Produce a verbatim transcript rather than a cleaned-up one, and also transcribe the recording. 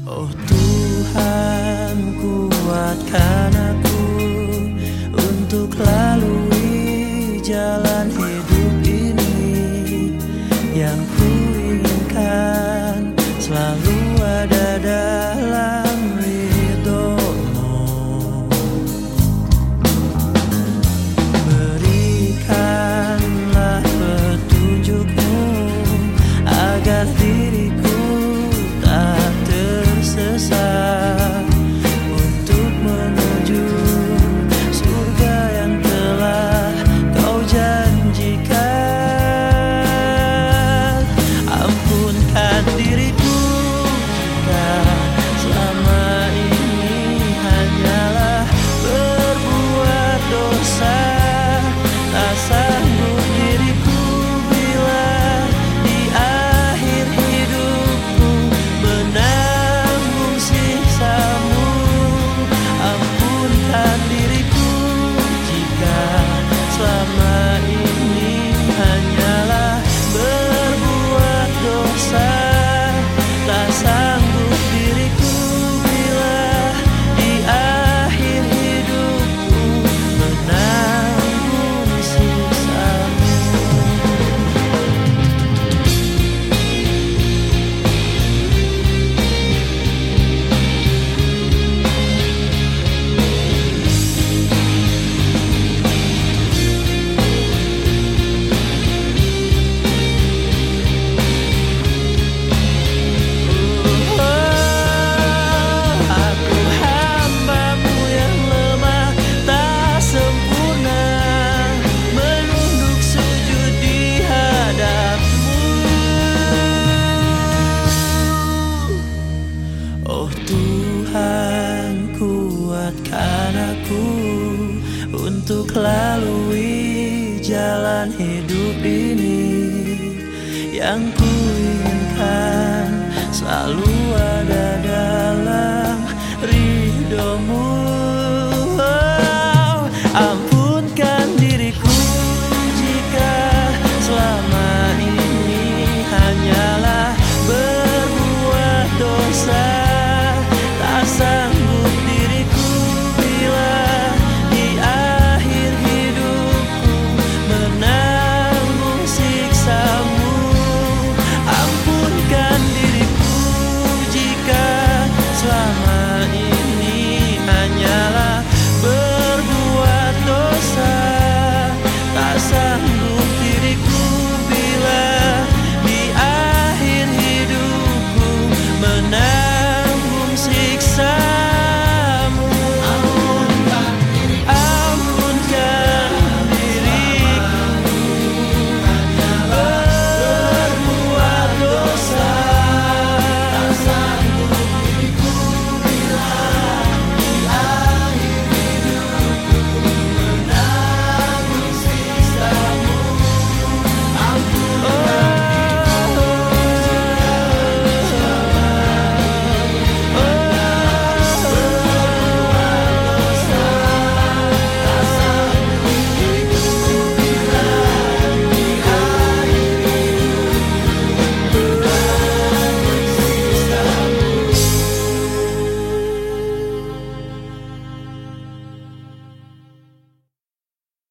Oh Tuhan, kuatkan aku untuk lalui jalan hidup ini. Yang ku inginkan selalu ada dalam ridho-Mu. Berikanlah petunjuk-Mu agar diriku tak tersesat untuk menuju surga yang telah Kau janjikan. Ampunkan diriku jika selama ini hanyalah berbuat dosa. Tak sanggup diriku bila di akhir hidupku menanggung siksa-Mu. Ampunkan diriku jika selama ini hanyalah berbuat dosa. Tak sanggup diriku bila di akhir hidupku menanggung siksa-Mu. Aku hamba-Mu yang lemah tak sempurna, menunduk sujud di hadap-Mu. Oh Tuhan, kuatkan aku untuk lalui jalan hidup ini. Yang ku inginkan selalu ada